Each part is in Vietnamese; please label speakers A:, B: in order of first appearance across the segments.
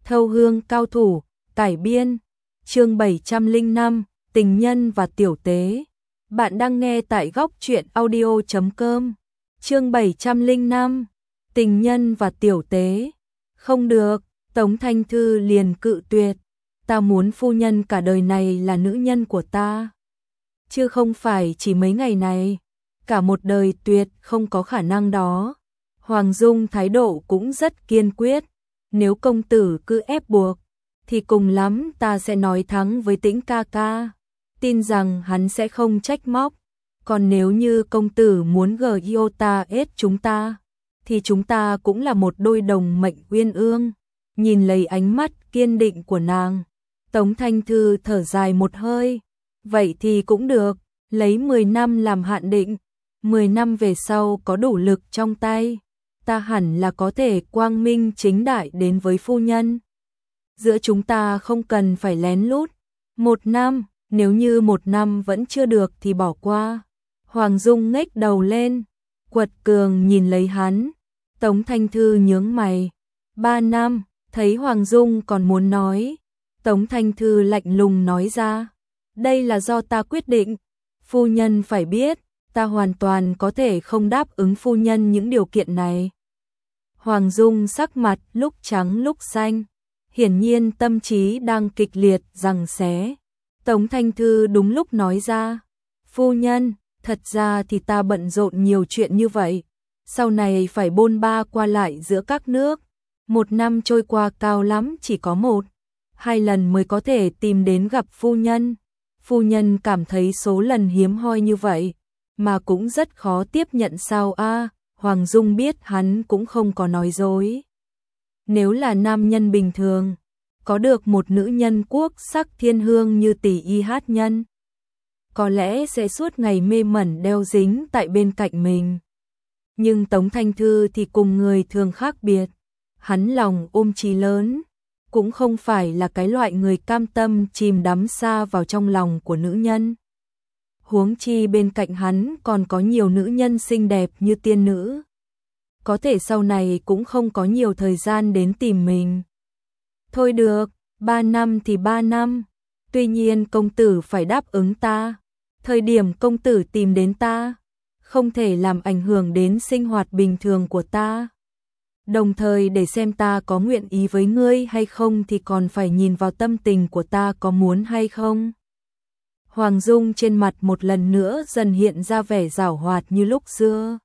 A: Thâu hương cao thủ, cải biên, chương 705, tình nhân và tiểu tế. Bạn đang nghe tại góc truyện audio.com. Chương 705, tình nhân và tiểu tế. Không được, Tống Thanh Thư liền cự tuyệt. Ta muốn phu nhân cả đời này là nữ nhân của ta. Chứ không phải chỉ mấy ngày này. Cả một đời tuyệt không có khả năng đó. Hoàng Dung thái độ cũng rất kiên quyết. Nếu công tử cứ ép buộc, thì cùng lắm ta sẽ nói thắng với Tĩnh ca ca. Tin rằng hắn sẽ không trách móc. Còn nếu như công tử muốn Giota ết chúng ta, thì chúng ta cũng là một đôi đồng mệnh uyên ương. Nhìn lấy ánh mắt kiên định của nàng, Tống Thanh Thư thở dài một hơi. Vậy thì cũng được, lấy 10 năm làm hạn định. 10 năm về sau có đủ lực trong tay, ta hẳn là có thể quang minh chính đại đến với phu nhân. Giữa chúng ta không cần phải lén lút. 1 năm, nếu như 1 năm vẫn chưa được thì bỏ qua. Hoàng Dung ngếch đầu lên, quật cường nhìn lấy hắn. Tống Thanh Thư nhướng mày. 3 năm, thấy Hoàng Dung còn muốn nói. Tống Thanh Thư lạnh lùng nói ra. Đây là do ta quyết định. Phu nhân phải biết, ta hoàn toàn có thể không đáp ứng phu nhân những điều kiện này. Hoàng Dung sắc mặt lúc trắng lúc xanh, hiển nhiên tâm trí đang kịch liệt giằng xé. Tống Thanh Thư đúng lúc nói ra, phu nhân, thật ra thì ta bận rộn nhiều chuyện như vậy, sau này phải bôn ba qua lại giữa các nước. 1 năm trôi qua cao lắm chỉ có 1-2 lần mới có thể tìm đến gặp phu nhân. Phu nhân cảm thấy số lần hiếm hoi như vậy, mà cũng rất khó tiếp nhận sao a? Hoàng Dung biết hắn cũng không có nói dối. Nếu là nam nhân bình thường, có được một nữ nhân quốc sắc thiên hương như tỷ y hát nhân, có lẽ sẽ suốt ngày mê mẩn đeo dính tại bên cạnh mình. Nhưng Tống Thanh Thư thì cùng người thường khác biệt. Hắn lòng ôm chí lớn, cũng không phải là cái loại người cam tâm chìm đắm xa vào trong lòng của nữ nhân. Huống chi bên cạnh hắn còn có nhiều nữ nhân xinh đẹp như tiên nữ. Có thể sau này cũng không có nhiều thời gian đến tìm mình. Thôi được, 3 năm thì 3 năm. Tuy nhiên công tử phải đáp ứng ta. Thời điểm công tử tìm đến ta, không thể làm ảnh hưởng đến sinh hoạt bình thường của ta. Đồng thời để xem ta có nguyện ý với ngươi hay không thì còn phải nhìn vào tâm tình của ta có muốn hay không. Hoàng Dung trên mặt một lần nữa dần hiện ra vẻ giảo hoạt như lúc xưa.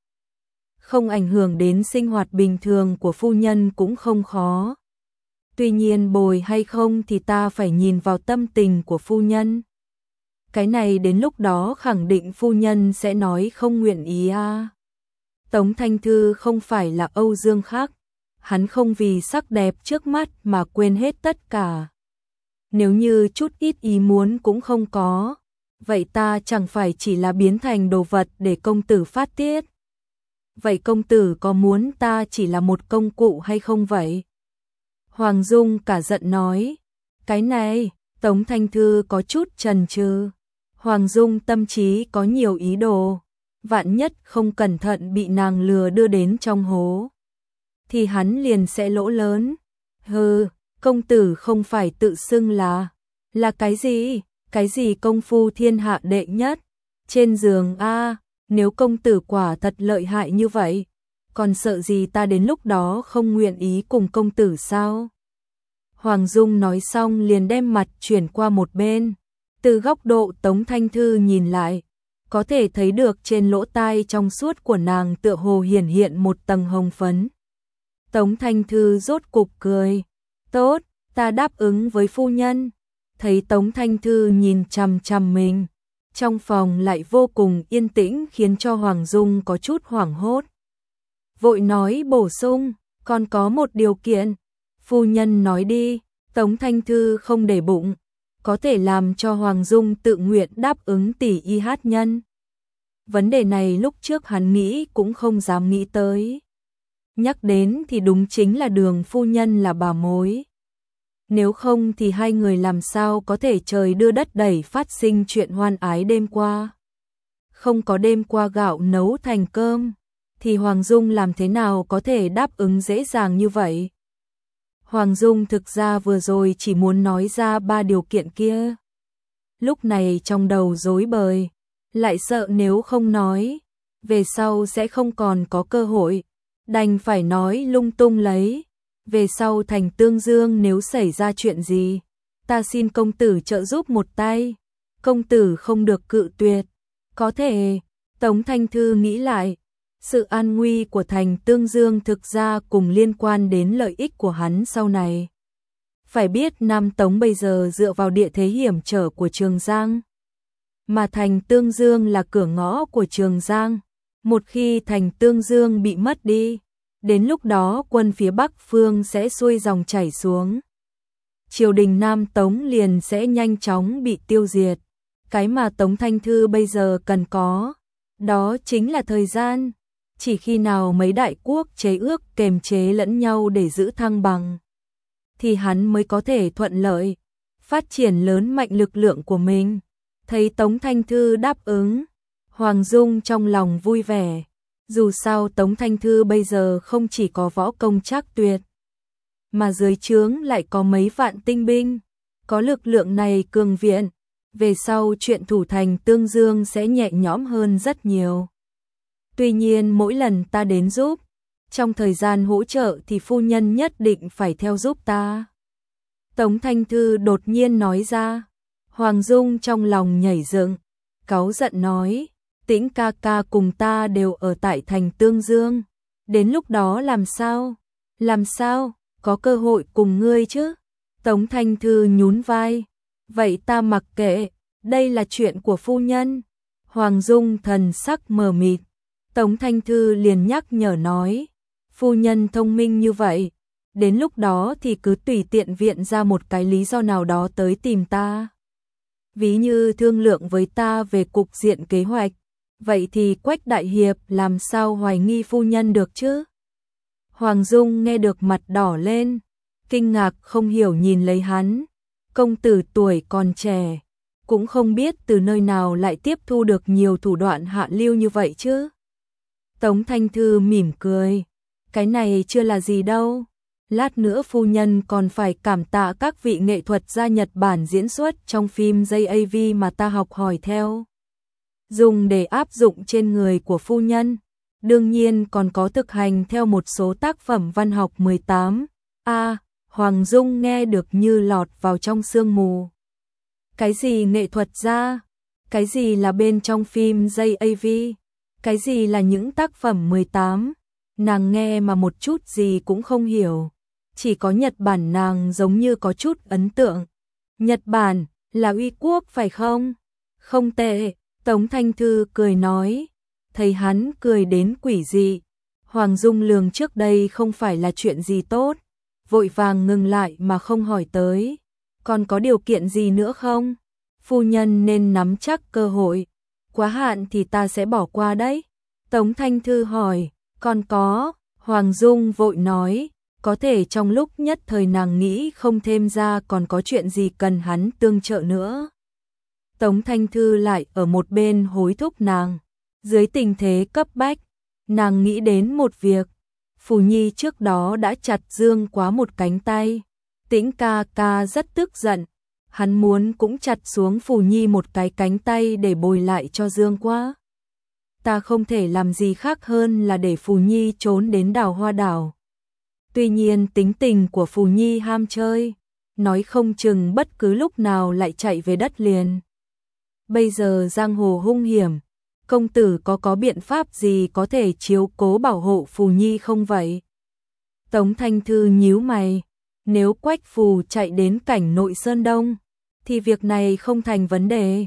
A: Không ảnh hưởng đến sinh hoạt bình thường của phu nhân cũng không khó. Tuy nhiên bồi hay không thì ta phải nhìn vào tâm tình của phu nhân. Cái này đến lúc đó khẳng định phu nhân sẽ nói không nguyện ý a. Tống Thanh Thư không phải là Âu Dương Khắc. Hắn không vì sắc đẹp trước mắt mà quên hết tất cả. Nếu như chút ít ý muốn cũng không có, vậy ta chẳng phải chỉ là biến thành đồ vật để công tử phát tiết. Vậy công tử có muốn ta chỉ là một công cụ hay không vậy? Hoàng Dung cả giận nói. Cái này, Tống Thanh Thư có chút chần chừ. Hoàng Dung tâm trí có nhiều ý đồ. Vạn nhất không cẩn thận bị nàng lừa đưa đến trong hố, thì hắn liền sẽ lỗ lớn. Hừ, công tử không phải tự xưng là cái gì? Cái gì công phu thiên hạ đệ nhất? Trên giường a, nếu công tử quả thật lợi hại như vậy, còn sợ gì ta đến lúc đó không nguyện ý cùng công tử sao? Hoàng Dung nói xong liền đem mặt chuyển qua một bên. Từ góc độ Tống Thanh Thư nhìn lại, có thể thấy được trên lỗ tai trong suốt của nàng tựa hồ hiển hiện một tầng hồng phấn. Tống Thanh Thư rốt cục cười. Tốt, ta đáp ứng với phu nhân. Thấy Tống Thanh Thư nhìn chằm chằm mình, trong phòng lại vô cùng yên tĩnh khiến cho Hoàng Dung có chút hoảng hốt. Vội nói bổ sung, còn có một điều kiện. Phu nhân nói đi. Tống Thanh Thư không để bụng, có thể làm cho Hoàng Dung tự nguyện đáp ứng tỷ y hát nhân. Vấn đề này lúc trước hắn nghĩ cũng không dám nghĩ tới. Nhắc đến thì đúng chính là Đường phu nhân là bà mối. Nếu không thì hai người làm sao có thể trời đưa đất đẩy phát sinh chuyện hoan ái đêm qua. Không có đêm qua gạo nấu thành cơm, thì Hoàng Dung làm thế nào có thể đáp ứng dễ dàng như vậy. Hoàng Dung thực ra vừa rồi chỉ muốn nói ra 3 điều kiện kia. Lúc này trong đầu rối bời, lại sợ nếu không nói, về sau sẽ không còn có cơ hội, đành phải nói lung tung lấy. Về sau thành Tương Dương nếu xảy ra chuyện gì, ta xin công tử trợ giúp một tay, công tử không được cự tuyệt. Có thể, Tống Thanh Thư nghĩ lại, sự an nguy của thành Tương Dương thực ra cùng liên quan đến lợi ích của hắn sau này. Phải biết Nam Tống bây giờ dựa vào địa thế hiểm trở của Trường Giang, mà thành Tương Dương là cửa ngõ của Trường Giang. Một khi thành Tương Dương bị mất đi, đến lúc đó quân phía Bắc phương sẽ xuôi dòng chảy xuống. Triều đình Nam Tống liền sẽ nhanh chóng bị tiêu diệt. Cái mà Tống Thanh Thư bây giờ cần có, đó chính là thời gian. Chỉ khi nào mấy đại quốc chế ước kềm chế lẫn nhau để giữ thăng bằng, thì hắn mới có thể thuận lợi phát triển lớn mạnh lực lượng của mình. Thấy Tống Thanh Thư đáp ứng, Hoàng Dung trong lòng vui vẻ. Dù sao Tống Thanh Thư bây giờ không chỉ có võ công trác tuyệt, mà dưới trướng lại có mấy vạn tinh binh. Có lực lượng này cường viện, về sau chuyện thủ thành Tương Dương sẽ nhẹ nhõm hơn rất nhiều. Tuy nhiên mỗi lần ta đến giúp, trong thời gian hỗ trợ thì phu nhân nhất định phải theo giúp ta. Tống Thanh Thư đột nhiên nói ra. Hoàng Dung trong lòng nhảy dựng, cáu giận nói, Tĩnh ca ca cùng ta đều ở tại thành Tương Dương, đến lúc đó làm sao? Làm sao có cơ hội cùng ngươi chứ? Tống Thanh Thư nhún vai, vậy ta mặc kệ, đây là chuyện của phu nhân. Hoàng Dung thần sắc mờ mịt. Tống Thanh Thư liền nhắc nhở nói, phu nhân thông minh như vậy, đến lúc đó thì cứ tùy tiện viện ra một cái lý do nào đó tới tìm ta. Ví như thương lượng với ta về cục diện kế hoạch, vậy thì Quách đại hiệp làm sao hoài nghi phu nhân được chứ? Hoàng Dung nghe được mặt đỏ lên, kinh ngạc không hiểu nhìn lấy hắn. Công tử tuổi còn trẻ, cũng không biết từ nơi nào lại tiếp thu được nhiều thủ đoạn hạ lưu như vậy chứ. Tống Thanh Thư mỉm cười, cái này chưa là gì đâu. Lát nữa phu nhân còn phải cảm tạ các vị nghệ thuật gia Nhật Bản diễn xuất trong phim JAV mà ta học hỏi theo, dùng để áp dụng trên người của phu nhân. Đương nhiên còn có thực hành theo một số tác phẩm văn học 18. Hoàng Dung nghe được như lọt vào trong sương mù. Cái gì nghệ thuật gia? Cái gì là bên trong phim JAV? Cái gì là những tác phẩm 18? Nàng nghe mà một chút gì cũng không hiểu. Chỉ có Nhật Bản nàng giống như có chút ấn tượng. Nhật Bản là uy quốc phải không? Không tệ, Tống Thanh Thư cười nói. Thấy hắn cười đến quỷ dị, Hoàng Dung lường trước đây không phải là chuyện gì tốt, vội vàng ngừng lại mà không hỏi tới. Còn có điều kiện gì nữa không? Phu nhân nên nắm chắc cơ hội, quá hạn thì ta sẽ bỏ qua đấy. Tống Thanh Thư hỏi, còn có, Hoàng Dung vội nói, có thể trong lúc nhất thời nàng nghĩ không thêm ra còn có chuyện gì cần hắn tương trợ nữa. Tống Thanh Thư lại ở một bên hối thúc nàng. Dưới tình thế cấp bách, nàng nghĩ đến một việc. Phù Nhi trước đó đã chặt Dương Quá một cánh tay. Tĩnh ca ca rất tức giận. Hắn muốn cũng chặt xuống Phù Nhi một cái cánh tay để bồi lại cho Dương Quá. Ta không thể làm gì khác hơn là để Phù Nhi trốn đến Đào Hoa Đảo. Tuy nhiên tính tình của Phù Nhi ham chơi, nói không chừng bất cứ lúc nào lại chạy về đất liền. Bây giờ giang hồ hung hiểm, công tử có biện pháp gì có thể chiếu cố bảo hộ Phù Nhi không vậy? Tống Thanh Thư nhíu mày, nếu Quách Phù chạy đến cảnh Nội Sơn Đông, thì việc này không thành vấn đề.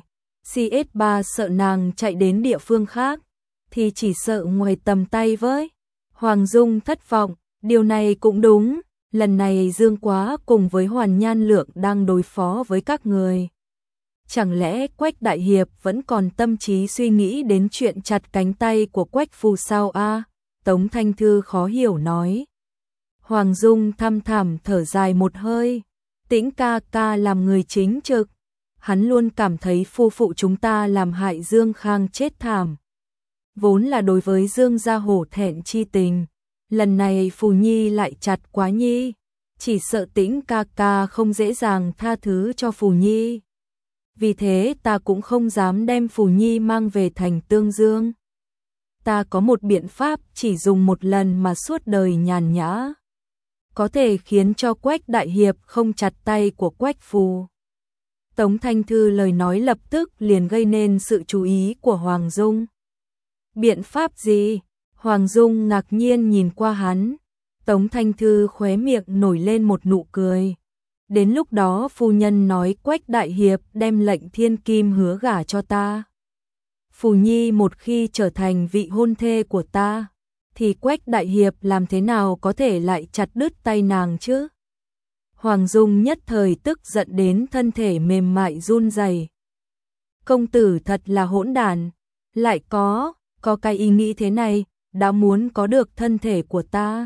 A: CS3 sợ nàng chạy đến địa phương khác, thì chỉ sợ ngoài tầm tay với. Hoàng Dung thất vọng, điều này cũng đúng, lần này Dương Quá cùng với Hoàn Nhan Lượng đang đối phó với các người. Chẳng lẽ Quách đại hiệp vẫn còn tâm trí suy nghĩ đến chuyện chặt cánh tay của Quách Phù sao a? Tống Thanh Thư khó hiểu nói. Hoàng Dung thăm thẳm thở dài một hơi, Tĩnh ca ca làm người chính trực, hắn luôn cảm thấy phu phụ chúng ta làm hại Dương Khang chết thảm. Vốn là đối với Dương gia hổ thẹn chi tình, lần này Phù Nhi lại chặt Quá Nhi, chỉ sợ Tĩnh ca ca không dễ dàng tha thứ cho Phù Nhi. Vì thế ta cũng không dám đem Phù Nhi mang về thành Tương Dương. Ta có một biện pháp chỉ dùng một lần mà suốt đời nhàn nhã, có thể khiến cho Quách đại hiệp không chặt tay của Quách Phù. Tống Thanh Thư lời nói lập tức liền gây nên sự chú ý của Hoàng Dung. Biện pháp gì? Hoàng Dung ngạc nhiên nhìn qua hắn. Tống Thanh Thư khóe miệng nổi lên một nụ cười. Đến lúc đó phu nhân nói Quách đại hiệp đem lệnh thiên kim hứa gả cho ta. Phù Nhi một khi trở thành vị hôn thê của ta, thì Quách đại hiệp làm thế nào có thể lại chặt đứt tay nàng chứ? Hoàng Dung nhất thời tức giận đến thân thể mềm mại run rẩy. Công tử thật là hỗn đản, lại có cái ý nghĩ thế này, đã muốn có được thân thể của ta.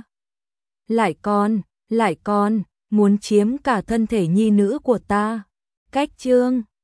A: Lại còn, muốn chiếm cả thân thể nhi nữ của ta. Cách chương